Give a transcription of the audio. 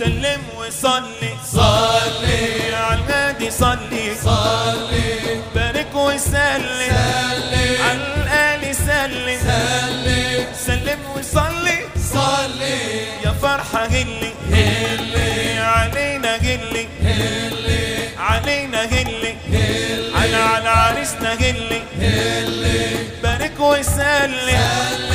سلم وصلي صلي على الهادي صلي صلي بارك وسلم على الآل سلم سلم وصلي صلي يا فرحة هلي هلي علينا هلي هلي علينا هلي على عريسنا هلي هلي بارك وسلم